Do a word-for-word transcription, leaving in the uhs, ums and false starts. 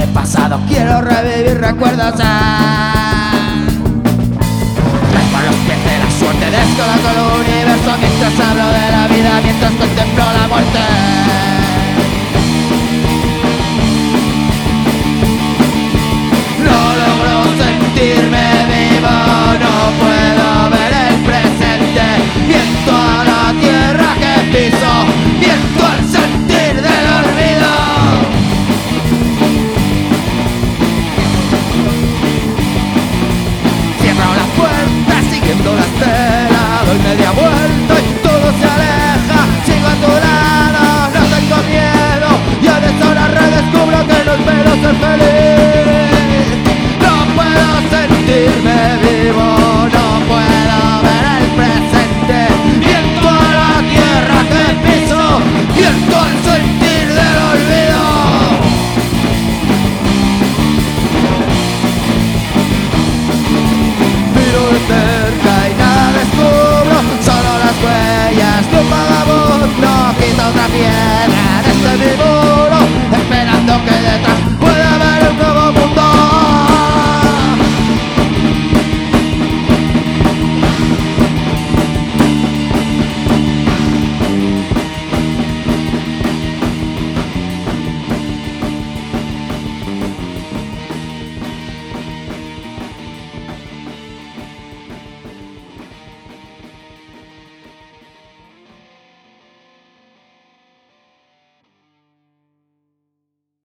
mi pasado, quiero revivir recuerdos. Traigo los pies de la suerte, descoloco el universo mientras hablo de la vida, mientras contemplo la muerte. No logro sentirme vivo, no puedo ver el presente. Viento a la tierra que piso, viento al sentir del olvido. Cierro la puerta siguiendo la estela, doy media vuelta y todo se aleja. Sigo a tu lado, no tengo miedo, y a deshora redescubro que no espero ser feliz. No puedo sentirme vivo, no puedo ver el presente. Viento a la tierra que piso, viento al sentir del olvido. Miro de cerca y nada descubro, solo las huellas de un vagabundo. Quita otra piedra